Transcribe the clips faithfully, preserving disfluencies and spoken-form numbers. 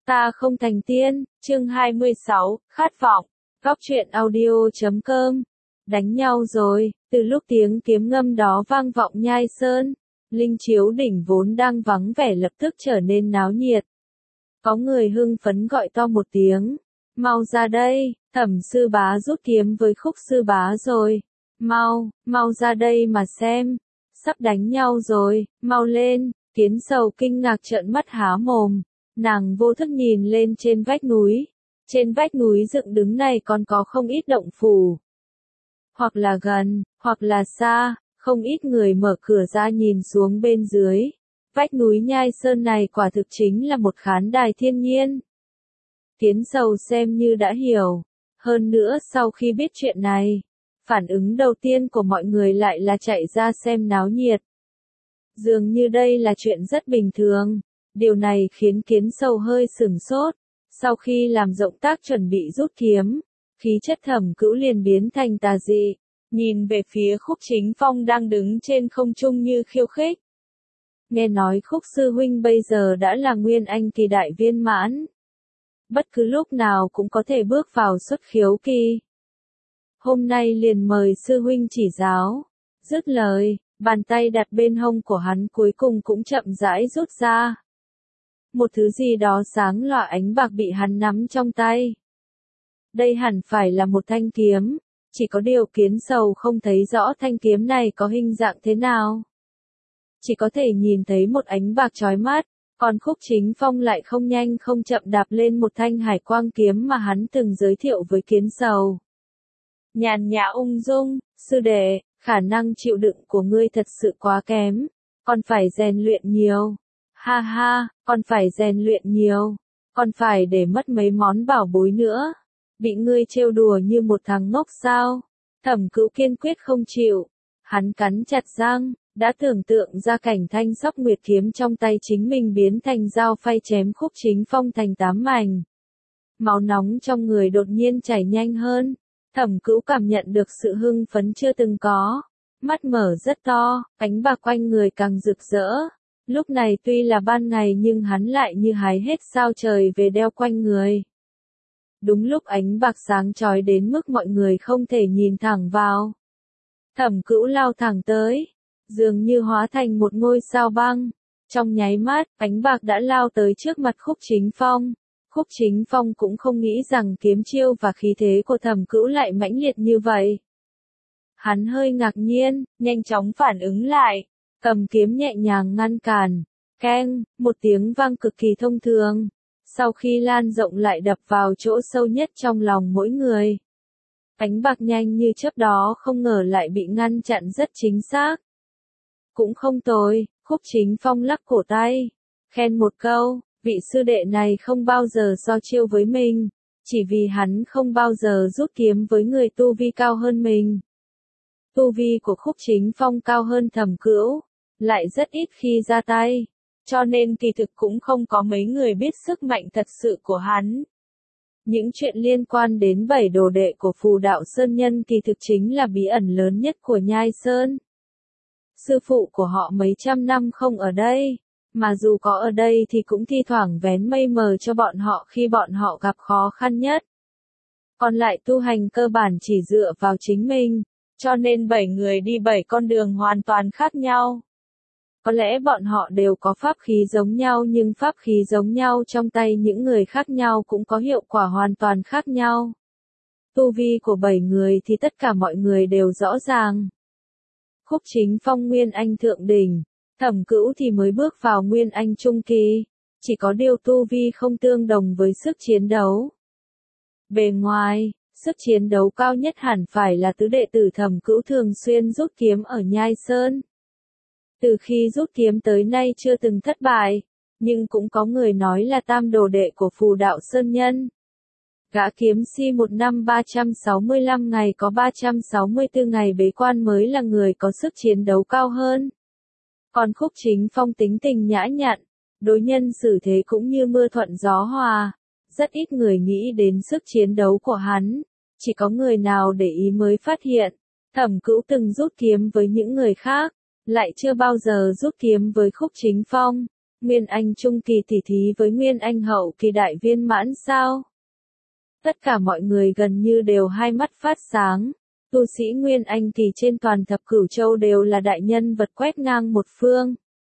Ta không thành tiên, chương hai mươi sáu, khát vọng, góc truyện audio chấm com. Đánh nhau rồi, từ lúc tiếng kiếm ngâm đó vang vọng Nhai Sơn, Linh Chiếu đỉnh vốn đang vắng vẻ lập tức trở nên náo nhiệt. Có người hưng phấn gọi to một tiếng, mau ra đây, Thẩm sư bá rút kiếm với Khúc sư bá rồi, mau, mau ra đây mà xem, sắp đánh nhau rồi, mau lên. Kiến Sầu kinh ngạc trợn mắt há mồm, nàng vô thức nhìn lên trên vách núi, trên vách núi dựng đứng này còn có không ít động phủ. Hoặc là gần, hoặc là xa, không ít người mở cửa ra nhìn xuống bên dưới. Vách núi Nhai Sơn này quả thực chính là một khán đài thiên nhiên. Kiến Sầu xem như đã hiểu, hơn nữa sau khi biết chuyện này, phản ứng đầu tiên của mọi người lại là chạy ra xem náo nhiệt. Dường như đây là chuyện rất bình thường, điều này khiến Kiến Sầu hơi sửng sốt, sau khi làm động tác chuẩn bị rút kiếm, khí chất Thẩm Cữu liền biến thành tà dị, nhìn về phía Khúc Chính Phong đang đứng trên không trung như khiêu khích. Nghe nói Khúc sư huynh bây giờ đã là Nguyên Anh kỳ đại viên mãn, bất cứ lúc nào cũng có thể bước vào xuất khiếu kỳ. Hôm nay liền mời sư huynh chỉ giáo. Dứt lời, bàn tay đặt bên hông của hắn cuối cùng cũng chậm rãi rút ra. Một thứ gì đó sáng lòa ánh bạc bị hắn nắm trong tay. Đây hẳn phải là một thanh kiếm, chỉ có điều Kiến Sầu không thấy rõ thanh kiếm này có hình dạng thế nào. Chỉ có thể nhìn thấy một ánh bạc chói mắt, còn Khúc Chính Phong lại không nhanh không chậm đạp lên một thanh hải quang kiếm mà hắn từng giới thiệu với Kiến Sầu. Nhàn nhã ung dung, sư đệ, khả năng chịu đựng của ngươi thật sự quá kém, còn phải rèn luyện nhiều. Ha ha, còn phải rèn luyện nhiều, còn phải để mất mấy món bảo bối nữa. Bị ngươi trêu đùa như một thằng ngốc sao? Thẩm Cữu kiên quyết không chịu. Hắn cắn chặt răng, đã tưởng tượng ra cảnh thanh sóc nguyệt kiếm trong tay chính mình biến thành dao phay chém Khúc Chính Phong thành tám mảnh. Máu nóng trong người đột nhiên chảy nhanh hơn. Thẩm Cữu cảm nhận được sự hưng phấn chưa từng có. Mắt mở rất to, ánh bạc quanh người càng rực rỡ. Lúc này tuy là ban ngày nhưng hắn lại như hái hết sao trời về đeo quanh người. Đúng lúc ánh bạc sáng chói đến mức mọi người không thể nhìn thẳng vào. Thẩm Cữu lao thẳng tới, dường như hóa thành một ngôi sao băng. Trong nháy mắt, ánh bạc đã lao tới trước mặt Khúc Chính Phong. Khúc Chính Phong cũng không nghĩ rằng kiếm chiêu và khí thế của Thẩm Cữu lại mãnh liệt như vậy. Hắn hơi ngạc nhiên, nhanh chóng phản ứng lại, cầm kiếm nhẹ nhàng ngăn cản. Keng, một tiếng vang cực kỳ thông thường. Sau khi lan rộng lại đập vào chỗ sâu nhất trong lòng mỗi người. Ánh bạc nhanh như chớp đó không ngờ lại bị ngăn chặn rất chính xác. Cũng không tồi, Khúc Chính Phong lắc cổ tay, khen một câu, vị sư đệ này không bao giờ so chiêu với mình, chỉ vì hắn không bao giờ rút kiếm với người tu vi cao hơn mình. Tu vi của Khúc Chính Phong cao hơn Thẩm Cữu, lại rất ít khi ra tay, cho nên kỳ thực cũng không có mấy người biết sức mạnh thật sự của hắn. Những chuyện liên quan đến bảy đồ đệ của Phù Đạo Sơn Nhân kỳ thực chính là bí ẩn lớn nhất của Nhai Sơn. Sư phụ của họ mấy trăm năm không ở đây, mà dù có ở đây thì cũng thi thoảng vén mây mờ cho bọn họ khi bọn họ gặp khó khăn nhất. Còn lại tu hành cơ bản chỉ dựa vào chính mình, cho nên bảy người đi bảy con đường hoàn toàn khác nhau. Có lẽ bọn họ đều có pháp khí giống nhau nhưng pháp khí giống nhau trong tay những người khác nhau cũng có hiệu quả hoàn toàn khác nhau. Tu vi của bảy người thì tất cả mọi người đều rõ ràng. Khúc Chính Phong Nguyên Anh thượng đỉnh, Thẩm Cữu thì mới bước vào Nguyên Anh trung kỳ, chỉ có điều tu vi không tương đồng với sức chiến đấu. Bề ngoài, sức chiến đấu cao nhất hẳn phải là tứ đệ tử Thẩm Cữu thường xuyên rút kiếm ở Nhai Sơn. Từ khi rút kiếm tới nay chưa từng thất bại, nhưng cũng có người nói là tam đồ đệ của Phù Đạo Sơn Nhân. Gã kiếm si một năm ba trăm sáu mươi lăm ngày có ba trăm sáu mươi tư ngày bế quan mới là người có sức chiến đấu cao hơn. Còn Khúc Chính Phong tính tình nhã nhặn, đối nhân xử thế cũng như mưa thuận gió hòa, rất ít người nghĩ đến sức chiến đấu của hắn, chỉ có người nào để ý mới phát hiện. Thẩm Cữu từng rút kiếm với những người khác, lại chưa bao giờ rút kiếm với Khúc Chính Phong. Nguyên Anh trung kỳ tỷ thí với Nguyên Anh hậu kỳ đại viên mãn sao? Tất cả mọi người gần như đều hai mắt phát sáng. Tu sĩ Nguyên Anh kỳ trên toàn thập cửu châu đều là đại nhân vật quét ngang một phương.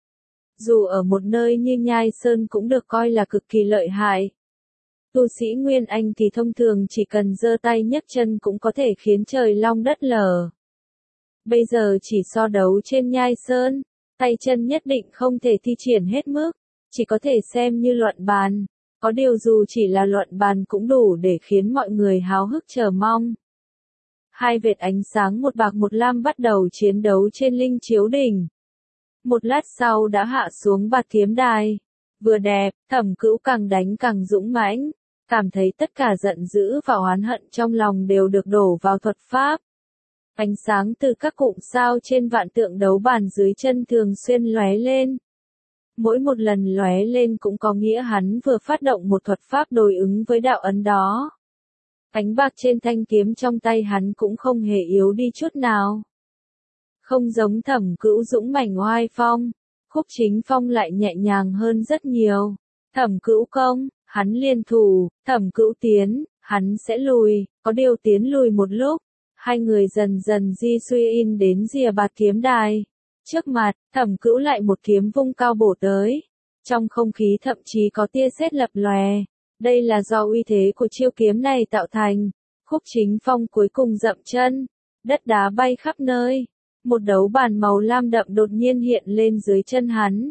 Dù ở một nơi như Nhai Sơn cũng được coi là cực kỳ lợi hại. Tu sĩ Nguyên Anh kỳ thông thường chỉ cần giơ tay nhấc chân cũng có thể khiến trời long đất lở. Bây giờ chỉ so đấu trên Nhai Sơn, tay chân nhất định không thể thi triển hết mức, chỉ có thể xem như luận bàn. Có điều dù chỉ là luận bàn cũng đủ để khiến mọi người háo hức chờ mong. Hai vệt ánh sáng một bạc một lam bắt đầu chiến đấu trên linh chiếu đỉnh. Một lát sau đã hạ xuống bạt kiếm đài. Vừa đẹp, Thẩm Cữu càng đánh càng dũng mãnh, cảm thấy tất cả giận dữ và oán hận trong lòng đều được đổ vào thuật pháp. Ánh sáng từ các cụm sao trên vạn tượng đấu bàn dưới chân thường xuyên lóe lên. Mỗi một lần lóe lên cũng có nghĩa hắn vừa phát động một thuật pháp đối ứng với đạo ấn đó. Ánh bạc trên thanh kiếm trong tay hắn cũng không hề yếu đi chút nào. Không giống Thẩm Cữu dũng mãnh oai phong, Khúc Chính Phong lại nhẹ nhàng hơn rất nhiều. Thẩm Cữu công, hắn liên thủ, Thẩm Cữu tiến, hắn sẽ lùi, có điều tiến lùi một lúc. Hai người dần dần di suy in đến rìa bạt kiếm đài. Trước mặt, Thẩm Cữu lại một kiếm vung cao bổ tới. Trong không khí thậm chí có tia sét lập lòe. Đây là do uy thế của chiêu kiếm này tạo thành. Khúc Chính Phong cuối cùng dậm chân. Đất đá bay khắp nơi. Một đấu bàn màu lam đậm đột nhiên hiện lên dưới chân hắn.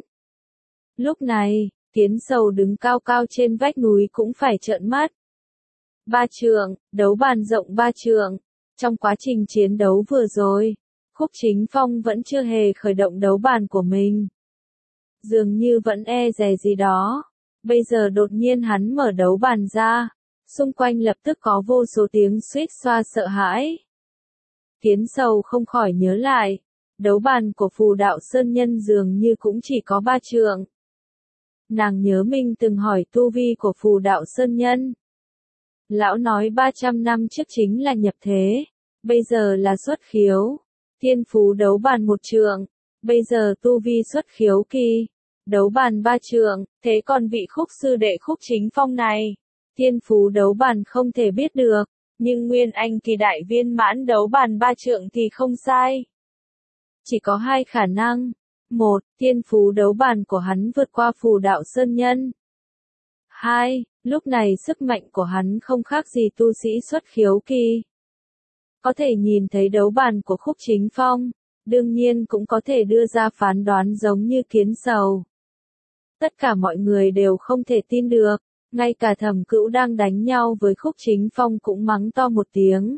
Lúc này, Tiến Sầu đứng cao cao trên vách núi cũng phải trợn mắt. Ba trượng, đấu bàn rộng ba trượng. Trong quá trình chiến đấu vừa rồi, Khúc Chính Phong vẫn chưa hề khởi động đấu bàn của mình. Dường như vẫn e dè gì đó. Bây giờ đột nhiên hắn mở đấu bàn ra. Xung quanh lập tức có vô số tiếng suýt xoa sợ hãi. Tiến Sầu không khỏi nhớ lại. Đấu bàn của Phù Đạo Sơn Nhân dường như cũng chỉ có ba trượng. Nàng nhớ mình từng hỏi tu vi của Phù Đạo Sơn Nhân. Lão nói ba trăm năm trước chính là nhập thế. Bây giờ là xuất khiếu. Thiên phú đấu bàn một trượng. Bây giờ tu vi xuất khiếu kỳ. Đấu bàn ba trượng. Thế còn vị Khúc sư đệ Khúc Chính Phong này. Thiên phú đấu bàn không thể biết được. Nhưng Nguyên Anh kỳ đại viên mãn đấu bàn ba trượng thì không sai. Chỉ có hai khả năng. Một, thiên phú đấu bàn của hắn vượt qua Phù Đạo Sơn Nhân. Hai, lúc này sức mạnh của hắn không khác gì tu sĩ xuất khiếu kỳ. Có thể nhìn thấy đấu bàn của Khúc Chính Phong, đương nhiên cũng có thể đưa ra phán đoán giống như Kiến Sầu. Tất cả mọi người đều không thể tin được, ngay cả Thẩm Cữu đang đánh nhau với Khúc Chính Phong cũng mắng to một tiếng.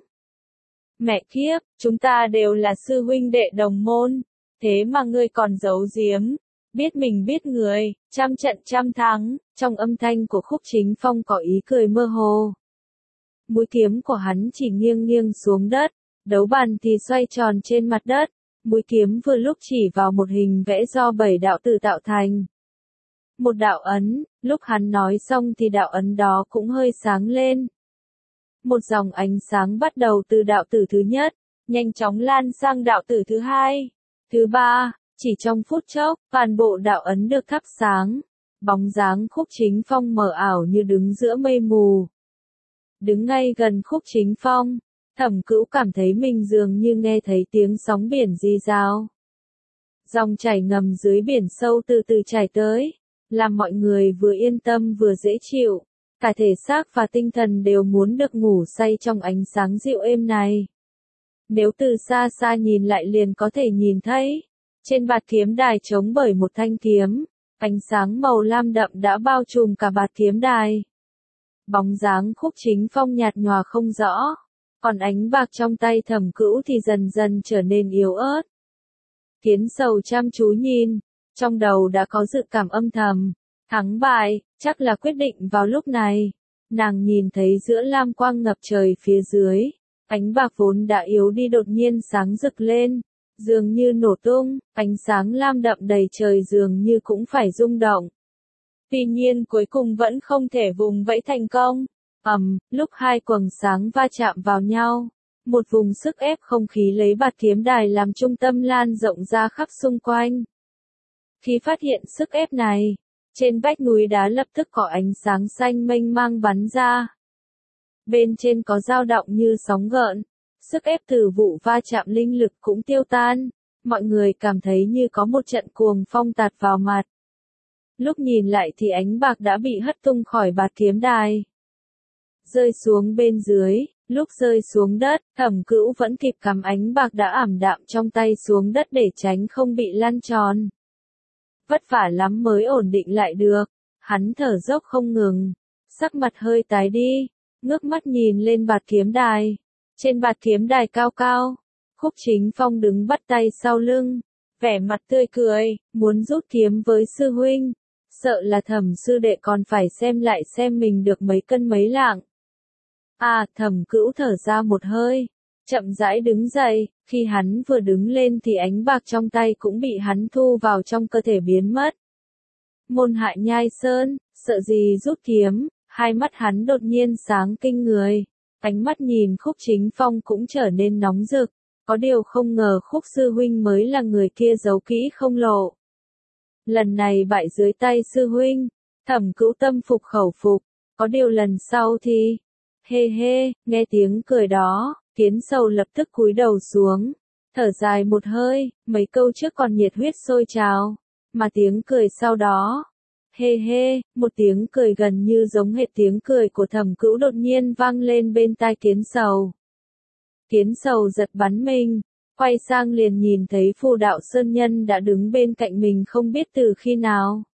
Mẹ kiếp, chúng ta đều là sư huynh đệ đồng môn, thế mà ngươi còn giấu giếm, biết mình biết người, trăm trận trăm thắng. Trong âm thanh của Khúc Chính Phong có ý cười mơ hồ. Mũi kiếm của hắn chỉ nghiêng nghiêng xuống đất, đấu bàn thì xoay tròn trên mặt đất, mũi kiếm vừa lúc chỉ vào một hình vẽ do bảy đạo tử tạo thành. Một đạo ấn, lúc hắn nói xong thì đạo ấn đó cũng hơi sáng lên. Một dòng ánh sáng bắt đầu từ đạo tử thứ nhất, nhanh chóng lan sang đạo tử thứ hai, thứ ba, chỉ trong phút chốc, toàn bộ đạo ấn được thắp sáng. Bóng dáng Khúc Chính Phong mờ ảo như đứng giữa mây mù. Đứng ngay gần Khúc Chính Phong, Thẩm Cữu cảm thấy mình dường như nghe thấy tiếng sóng biển rì rào. Dòng chảy ngầm dưới biển sâu từ từ chảy tới, làm mọi người vừa yên tâm vừa dễ chịu. Cả thể xác và tinh thần đều muốn được ngủ say trong ánh sáng dịu êm này. Nếu từ xa xa nhìn lại liền có thể nhìn thấy, trên bạt kiếm đài trống bởi một thanh kiếm. Ánh sáng màu lam đậm đã bao trùm cả bạt kiếm đài. Bóng dáng Khúc Chính Phong nhạt nhòa không rõ, còn ánh bạc trong tay Thẩm Cữu thì dần dần trở nên yếu ớt. Kiến Sầu chăm chú nhìn, trong đầu đã có dự cảm âm thầm, thắng bại, chắc là quyết định vào lúc này. Nàng nhìn thấy giữa lam quang ngập trời phía dưới, ánh bạc vốn đã yếu đi đột nhiên sáng rực lên. Dường như nổ tung, ánh sáng lam đậm đầy trời dường như cũng phải rung động. Tuy nhiên cuối cùng vẫn không thể vùng vẫy thành công. Ầm, lúc hai quầng sáng va chạm vào nhau, một vùng sức ép không khí lấy bạt kiếm đài làm trung tâm lan rộng ra khắp xung quanh. Khi phát hiện sức ép này, Trên vách núi đá lập tức có ánh sáng xanh mênh mang bắn ra. Bên trên có dao động như sóng gợn, sức ép từ vụ va chạm linh lực cũng tiêu tan, mọi người cảm thấy như có một trận cuồng phong tạt vào mặt. Lúc nhìn lại thì ánh bạc đã bị hất tung khỏi bạt kiếm đài. Rơi xuống bên dưới, lúc rơi xuống đất, Thẩm Cữu vẫn kịp cầm ánh bạc đã ảm đạm trong tay xuống đất để tránh không bị lăn tròn. Vất vả lắm mới ổn định lại được, hắn thở dốc không ngừng, sắc mặt hơi tái đi, ngước mắt nhìn lên bạt kiếm đài. Trên bạt kiếm đài cao cao, Khúc Chính Phong đứng bắt tay sau lưng, vẻ mặt tươi cười, muốn rút kiếm với sư huynh, sợ là Thẩm sư đệ còn phải xem lại xem mình được mấy cân mấy lạng. À, Thẩm Cữu thở ra một hơi, chậm rãi đứng dậy, khi hắn vừa đứng lên thì ánh bạc trong tay cũng bị hắn thu vào trong cơ thể biến mất. Môn Hạ Nhai Sơn, sợ gì rút kiếm, hai mắt hắn đột nhiên sáng kinh người, ánh mắt nhìn Khúc Chính Phong cũng trở nên nóng rực, có điều không ngờ Khúc sư huynh mới là người kia giấu kỹ không lộ. Lần này bại dưới tay sư huynh, Thẩm Cữu tâm phục khẩu phục, có điều lần sau thì... Hê hê, nghe tiếng cười đó, Kiến Sầu lập tức cúi đầu xuống, thở dài một hơi, mấy câu trước còn nhiệt huyết sôi trào, mà tiếng cười sau đó, hê hê, một tiếng cười gần như giống hệt tiếng cười của Thẩm Cữu đột nhiên vang lên bên tai Kiến Sầu. Kiến Sầu giật bắn mình, quay sang liền nhìn thấy Phù Đạo Sơn Nhân đã đứng bên cạnh mình không biết từ khi nào.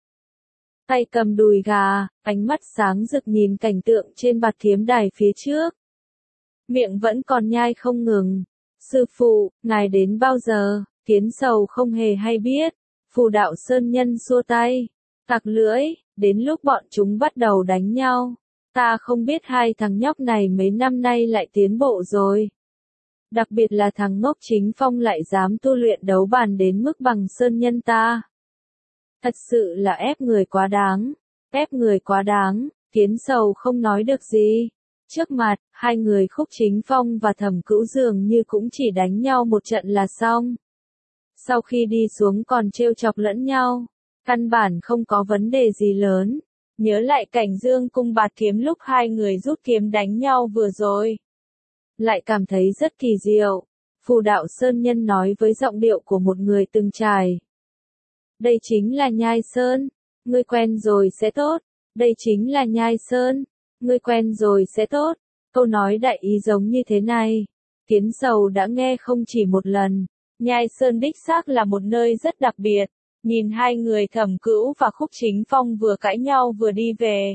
Tay cầm đùi gà, ánh mắt sáng rực nhìn cảnh tượng trên bạt kiếm đài phía trước. Miệng vẫn còn nhai không ngừng. Sư phụ, ngài đến bao giờ? Kiến Sầu không hề hay biết. Phù Đạo Sơn Nhân xua tay, tặc lưỡi, đến lúc bọn chúng bắt đầu đánh nhau. Ta không biết hai thằng nhóc này mấy năm nay lại tiến bộ rồi. Đặc biệt là thằng ngốc Chính Phong lại dám tu luyện đấu bàn đến mức bằng Sơn Nhân ta. Thật sự là ép người quá đáng, ép người quá đáng, Kiến Sầu không nói được gì. Trước mặt, hai người Khúc Chính Phong và Thẩm Cữu dường như cũng chỉ đánh nhau một trận là xong. Sau khi đi xuống còn trêu chọc lẫn nhau, căn bản không có vấn đề gì lớn. Nhớ lại cảnh Dương cung bạt kiếm lúc hai người rút kiếm đánh nhau vừa rồi. Lại cảm thấy rất kỳ diệu. Phù Đạo Sơn Nhân nói với giọng điệu của một người từng trải. Đây chính là Nhai Sơn, ngươi quen rồi sẽ tốt. Đây chính là Nhai Sơn, ngươi quen rồi sẽ tốt. Câu nói đại ý giống như thế này, Kiến Sầu đã nghe không chỉ một lần. Nhai Sơn đích xác là một nơi rất đặc biệt. Nhìn hai người Thẩm Cữu và Khúc Chính Phong vừa cãi nhau vừa đi về.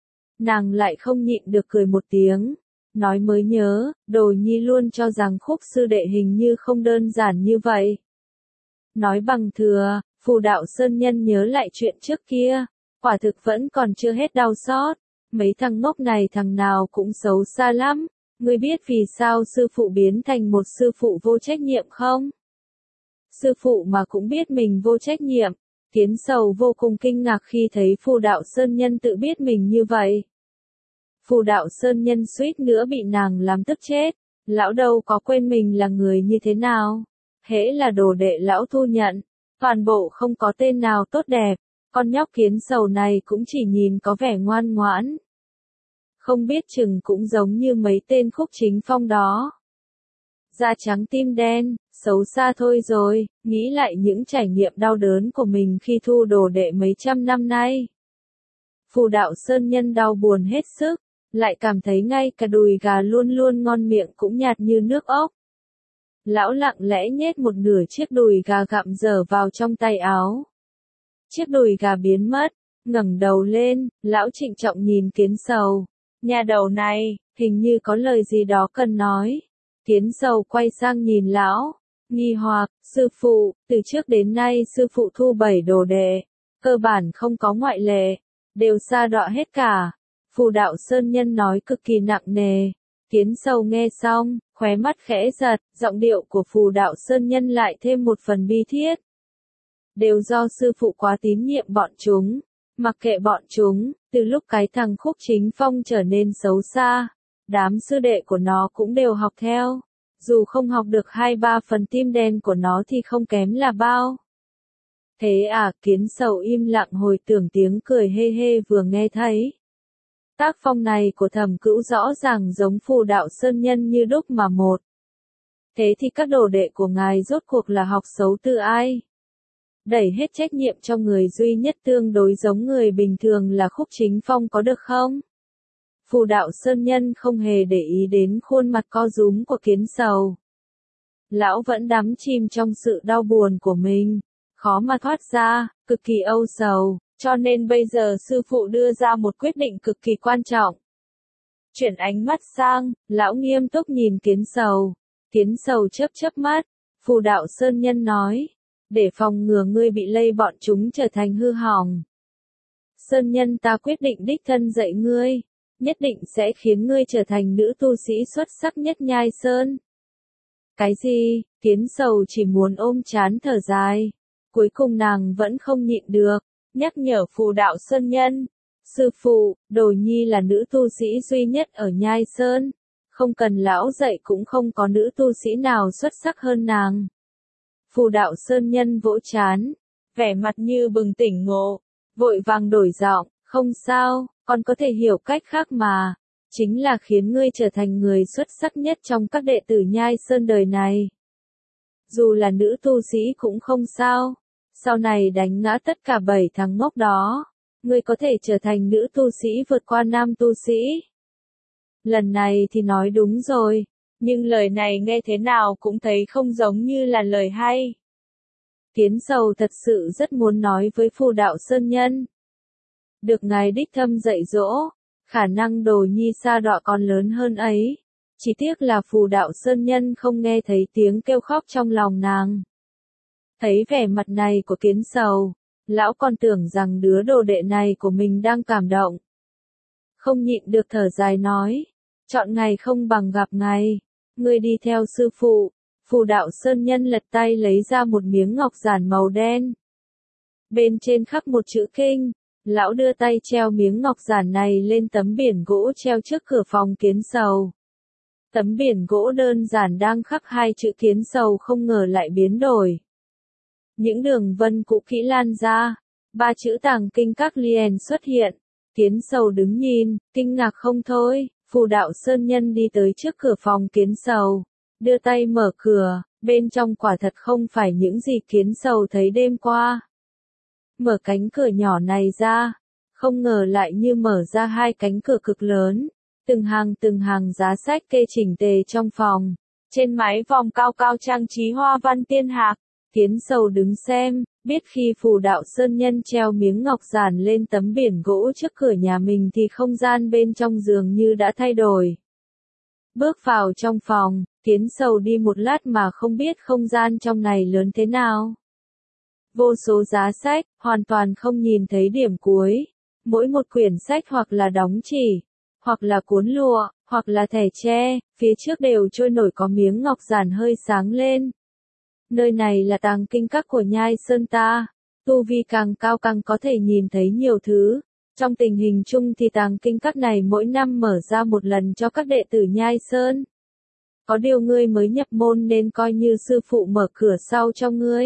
Nàng lại không nhịn được cười một tiếng. Nói mới nhớ, Đồ Nhi luôn cho rằng Khúc sư đệ hình như không đơn giản như vậy. Nói bằng thừa, Phù Đạo Sơn Nhân nhớ lại chuyện trước kia, quả thực vẫn còn chưa hết đau xót. Mấy thằng ngốc này thằng nào cũng xấu xa lắm. Ngươi biết vì sao sư phụ biến thành một sư phụ vô trách nhiệm không? Sư phụ mà cũng biết mình vô trách nhiệm. Kiến Sầu vô cùng kinh ngạc khi thấy Phù Đạo Sơn Nhân tự biết mình như vậy. Phù Đạo Sơn Nhân suýt nữa bị nàng làm tức chết. Lão đâu có quên mình là người như thế nào. Hễ là đồ đệ lão thu nhận, toàn bộ không có tên nào tốt đẹp. Con nhóc Kiến Sầu này cũng chỉ nhìn có vẻ ngoan ngoãn. Không biết chừng cũng giống như mấy tên Khúc Chính Phong đó. Da trắng tim đen, xấu xa thôi rồi, nghĩ lại những trải nghiệm đau đớn của mình khi thu đồ đệ mấy trăm năm nay. Phù Đạo Sơn Nhân đau buồn hết sức, lại cảm thấy ngay cả đùi gà luôn luôn ngon miệng cũng nhạt như nước ốc. Lão lặng lẽ nhét một nửa chiếc đùi gà gặm dở vào trong tay áo. Chiếc đùi gà biến mất, ngẩng đầu lên, lão trịnh trọng nhìn Kiến Sầu. Nhà đầu này, hình như có lời gì đó cần nói. Kiến Sầu quay sang nhìn lão, nghi hoặc, sư phụ, từ trước đến nay sư phụ thu bảy đồ đệ, cơ bản không có ngoại lệ, đều sa đọa hết cả. Phù Đạo Sơn Nhân nói cực kỳ nặng nề. Kiến Sầu nghe xong, khóe mắt khẽ giật, giọng điệu của Phù Đạo Sơn Nhân lại thêm một phần bi thiết. Đều do sư phụ quá tín nhiệm bọn chúng, mặc kệ bọn chúng, từ lúc cái thằng Khúc Chính Phong trở nên xấu xa, đám sư đệ của nó cũng đều học theo. Dù không học được hai ba phần tim đen của nó thì không kém là bao. Thế à, Kiến Sầu im lặng hồi tưởng tiếng cười hê hê vừa nghe thấy. Tác phong này của Thẩm Cữu rõ ràng giống Phù Đạo Sơn Nhân như đúc mà một. Thế thì các đồ đệ của ngài rốt cuộc là học xấu từ ai? Đẩy hết trách nhiệm cho người duy nhất tương đối giống người bình thường là Khúc Chính Phong có được không? Phù Đạo Sơn Nhân không hề để ý đến khuôn mặt co rúm của Kiến Sầu. Lão vẫn đắm chìm trong sự đau buồn của mình, khó mà thoát ra, cực kỳ âu sầu, cho nên bây giờ sư phụ đưa ra một quyết định cực kỳ quan trọng. Chuyển ánh mắt sang, lão nghiêm túc nhìn Kiến Sầu. Kiến Sầu chớp chớp mắt, Phù Đạo Sơn Nhân nói, để phòng ngừa ngươi bị lây bọn chúng trở thành hư hỏng. Sơn Nhân ta quyết định đích thân dạy ngươi, nhất định sẽ khiến ngươi trở thành nữ tu sĩ xuất sắc nhất Nhai Sơn. Cái gì? Kiến Sầu chỉ muốn ôm trán thở dài. Cuối cùng nàng vẫn không nhịn được, nhắc nhở Phù Đạo Sơn Nhân. Sư phụ, Đồ Nhi là nữ tu sĩ duy nhất ở Nhai Sơn. Không cần lão dạy cũng không có nữ tu sĩ nào xuất sắc hơn nàng. Phù Đạo Sơn Nhân vỗ trán, vẻ mặt như bừng tỉnh ngộ, vội vàng đổi giọng, không sao, con có thể hiểu cách khác mà. Chính là khiến ngươi trở thành người xuất sắc nhất trong các đệ tử Nhai Sơn đời này. Dù là nữ tu sĩ cũng không sao, sau này đánh ngã tất cả bảy thằng ngốc đó, ngươi có thể trở thành nữ tu sĩ vượt qua nam tu sĩ. Lần này thì nói đúng rồi, nhưng lời này nghe thế nào cũng thấy không giống như là lời hay. Kiến Sầu thật sự rất muốn nói với Phù Đạo Sơn Nhân. Được ngài đích thâm dạy dỗ, khả năng Đồ Nhi sa đọa còn lớn hơn ấy. Chỉ tiếc là Phù Đạo Sơn Nhân không nghe thấy tiếng kêu khóc trong lòng nàng. Thấy vẻ mặt này của Kiến Sầu, lão còn tưởng rằng đứa đồ đệ này của mình đang cảm động. Không nhịn được thở dài nói, chọn ngày không bằng gặp ngày, ngươi đi theo sư phụ. Phù Đạo Sơn Nhân lật tay lấy ra một miếng ngọc giản màu đen. Bên trên khắc một chữ kinh, lão đưa tay treo miếng ngọc giản này lên tấm biển gỗ treo trước cửa phòng Kiến Sầu. Tấm biển gỗ đơn giản đang khắc hai chữ Kiến Sầu không ngờ lại biến đổi. Những đường vân cũ kỹ lan ra, ba chữ Tàng Kinh Các liền xuất hiện. Kiến Sầu đứng nhìn, kinh ngạc không thôi. Phù Đạo Sơn Nhân đi tới trước cửa phòng Kiến Sầu, đưa tay mở cửa, bên trong quả thật không phải những gì Kiến Sầu thấy đêm qua. Mở cánh cửa nhỏ này ra, không ngờ lại như mở ra hai cánh cửa cực lớn, từng hàng từng hàng giá sách kê chỉnh tề trong phòng, trên mái vòm cao cao trang trí hoa văn tiên hạc. Kiến Sầu đứng xem, biết khi Phù Đạo Sơn Nhân treo miếng ngọc giản lên tấm biển gỗ trước cửa nhà mình thì không gian bên trong dường như đã thay đổi. Bước vào trong phòng, Kiến Sầu đi một lát mà không biết không gian trong này lớn thế nào. Vô số giá sách, hoàn toàn không nhìn thấy điểm cuối. Mỗi một quyển sách hoặc là đóng chỉ, hoặc là cuốn lụa, hoặc là thẻ tre, phía trước đều trôi nổi có miếng ngọc giản hơi sáng lên. Nơi này là Tàng Kinh Các của Nhai Sơn ta, tu vi càng cao càng có thể nhìn thấy nhiều thứ. Trong tình hình chung thì Tàng Kinh Các này mỗi năm mở ra một lần cho các đệ tử Nhai Sơn. Có điều ngươi mới nhập môn nên coi như sư phụ mở cửa sau cho ngươi.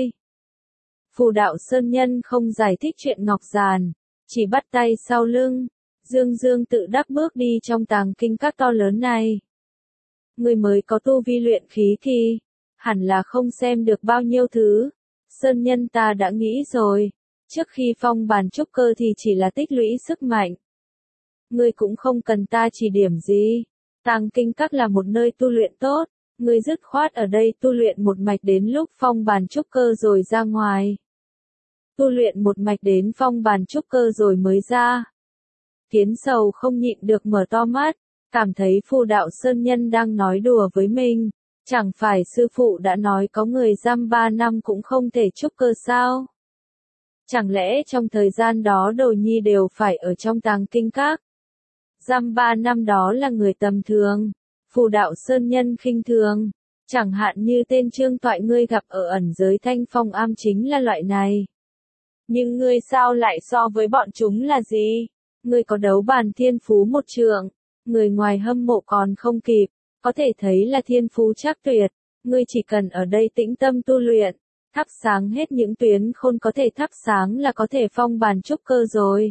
Phù Đạo Sơn Nhân không giải thích chuyện ngọc giản, chỉ bắt tay sau lưng, dương dương tự đắc bước đi trong Tàng Kinh Các to lớn này. Ngươi mới có tu vi luyện khí thì hẳn là không xem được bao nhiêu thứ. Sơn Nhân ta đã nghĩ rồi, trước khi phong bản trúc cơ thì chỉ là tích lũy sức mạnh. Ngươi cũng không cần ta chỉ điểm gì. Tàng Kinh Các là một nơi tu luyện tốt, ngươi dứt khoát ở đây tu luyện một mạch đến lúc phong bản trúc cơ rồi ra ngoài. Tu luyện một mạch đến phong bản trúc cơ rồi mới ra. Kiến Sầu không nhịn được mở to mắt, cảm thấy Phù Đạo Sơn Nhân đang nói đùa với mình. Chẳng phải sư phụ đã nói có người giam ba năm cũng không thể trúc cơ sao? Chẳng lẽ trong thời gian đó Đồ Nhi đều phải ở trong Tàng Kinh Các? Giam ba năm đó là người tầm thường. Phù Đạo Sơn Nhân khinh thường. Chẳng hạn như tên Trương Toại ngươi gặp ở ẩn giới Thanh Phong Am chính là loại này. Nhưng ngươi sao lại so với bọn chúng là gì? Ngươi có đấu bàn thiên phú một trượng. Người ngoài hâm mộ còn không kịp. Có thể thấy là thiên phú chắc tuyệt, ngươi chỉ cần ở đây tĩnh tâm tu luyện, Thắp sáng hết những tuyến khôn có thể thắp sáng là có thể phong bàn trúc cơ rồi.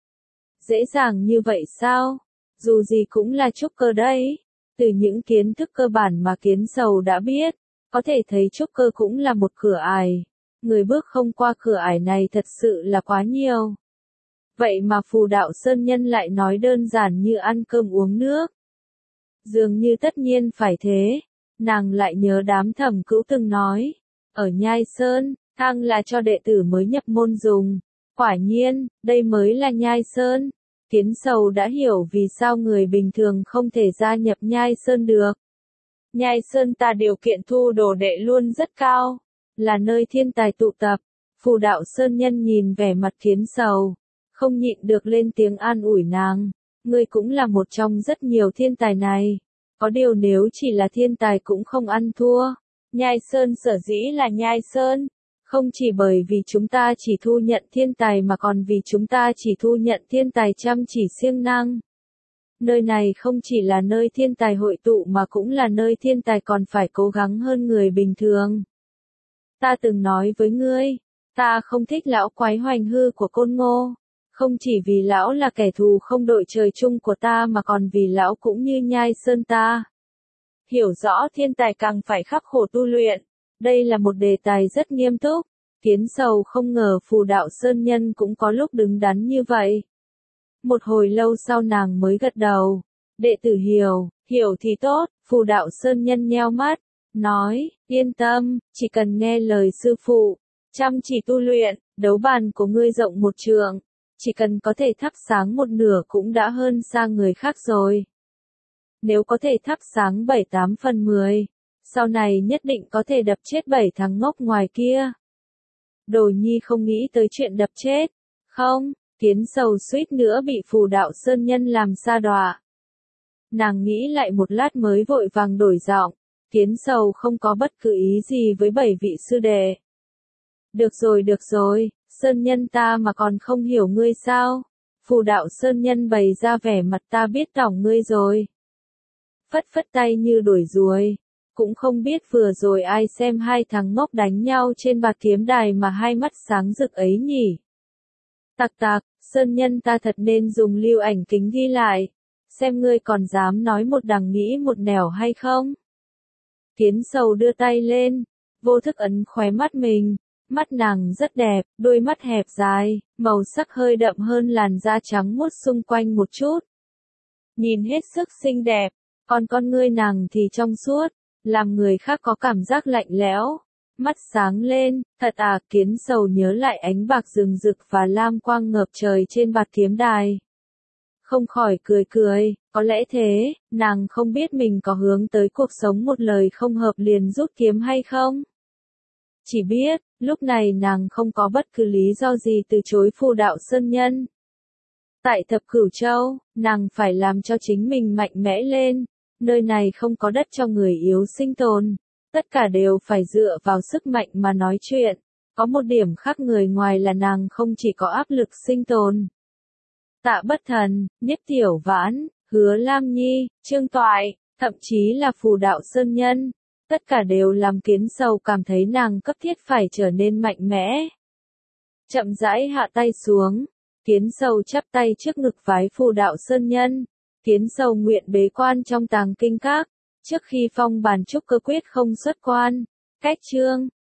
Dễ dàng như vậy sao? Dù gì cũng là trúc cơ đấy. Từ những kiến thức cơ bản mà Kiến Sầu đã biết, có thể thấy trúc cơ cũng là một cửa ải. Người bước không qua cửa ải này thật sự là quá nhiều. Vậy mà Phù Đạo Sơn Nhân lại nói đơn giản như ăn cơm uống nước. Dường như tất nhiên phải thế, nàng lại nhớ đám Thẩm Cữu từng nói, ở Nhai Sơn, thang là cho đệ tử mới nhập môn dùng. Quả nhiên, đây mới là Nhai Sơn. Kiến Sầu đã hiểu vì sao người bình thường không thể gia nhập Nhai Sơn được. Nhai Sơn ta điều kiện thu đồ đệ luôn rất cao, là nơi thiên tài tụ tập. Phù Đạo Sơn Nhân nhìn vẻ mặt Kiến Sầu, không nhịn được lên tiếng an ủi nàng. Ngươi cũng là một trong rất nhiều thiên tài này. Có điều nếu chỉ là thiên tài cũng không ăn thua. Nhai Sơn sở dĩ là Nhai Sơn, không chỉ bởi vì chúng ta chỉ thu nhận thiên tài mà còn vì chúng ta chỉ thu nhận thiên tài chăm chỉ siêng năng. Nơi này không chỉ là nơi thiên tài hội tụ mà cũng là nơi thiên tài còn phải cố gắng hơn người bình thường. Ta từng nói với ngươi, ta không thích lão quái hoành hư của Côn Ngô. Không chỉ vì lão là kẻ thù không đội trời chung của ta mà còn vì lão cũng như Nhai Sơn ta. Hiểu rõ thiên tài càng phải khắc khổ tu luyện. Đây là một đề tài rất nghiêm túc. Kiến Sầu không ngờ Phù Đạo Sơn Nhân cũng có lúc đứng đắn như vậy. Một hồi lâu sau nàng mới gật đầu. Đệ tử hiểu, hiểu thì tốt. Phù Đạo Sơn Nhân nheo mắt, nói, yên tâm, chỉ cần nghe lời sư phụ, chăm chỉ tu luyện, đấu bàn của ngươi rộng một trượng. Chỉ cần có thể thắp sáng một nửa cũng đã hơn xa người khác rồi. Nếu có thể thắp sáng bảy tám phần mười, sau này nhất định có thể đập chết bảy thằng ngốc ngoài kia. Đồ Nhi không nghĩ tới chuyện đập chết. Không, Kiến Sầu suýt nữa bị Phù Đạo Sơn Nhân làm sa đọa. Nàng nghĩ lại một lát mới vội vàng đổi giọng. Kiến Sầu không có bất cứ ý gì với bảy vị sư đệ. Được rồi được rồi, Sơn Nhân ta mà còn không hiểu ngươi sao? Phù Đạo Sơn Nhân bày ra vẻ mặt ta biết tỏng ngươi rồi. Phất phất tay như đuổi ruồi. Cũng không biết vừa rồi ai xem hai thằng ngốc đánh nhau trên bạt kiếm đài mà hai mắt sáng rực ấy nhỉ. Tặc tặc, Sơn Nhân ta thật nên dùng lưu ảnh kính ghi lại. Xem ngươi còn dám nói một đằng nghĩ một nẻo hay không? Kiến Sầu đưa tay lên, vô thức ấn khóe mắt mình. Mắt nàng rất đẹp, đôi mắt hẹp dài, màu sắc hơi đậm hơn làn da trắng muốt xung quanh một chút. Nhìn hết sức xinh đẹp, còn con ngươi nàng thì trong suốt, làm người khác có cảm giác lạnh lẽo. Mắt sáng lên, thật à, Kiến Sầu nhớ lại ánh bạc rừng rực và lam quang ngập trời trên bạt kiếm đài. Không khỏi cười cười, có lẽ thế, nàng không biết mình có hướng tới cuộc sống một lời không hợp liền rút kiếm hay không. Chỉ biết, lúc này nàng không có bất cứ lý do gì từ chối Phù Đạo Sơn Nhân. Tại Thập Cửu Châu, nàng phải làm cho chính mình mạnh mẽ lên. Nơi này không có đất cho người yếu sinh tồn. Tất cả đều phải dựa vào sức mạnh mà nói chuyện. Có một điểm khác người ngoài là nàng không chỉ có áp lực sinh tồn. Tạ Bất Thần, Nhiếp Tiểu Vãn, Hứa Lam Nhi, Trương Toại, thậm chí là Phù Đạo Sơn Nhân. Tất cả đều làm Kiến Sầu cảm thấy nàng cấp thiết phải trở nên mạnh mẽ. Chậm rãi hạ tay xuống. Kiến Sầu chắp tay trước ngực vái Phù Đạo Sơn Nhân. Kiến Sầu nguyện bế quan trong Tàng Kinh Các. Trước khi phong bàn trúc cơ quyết không xuất quan. Cách chương.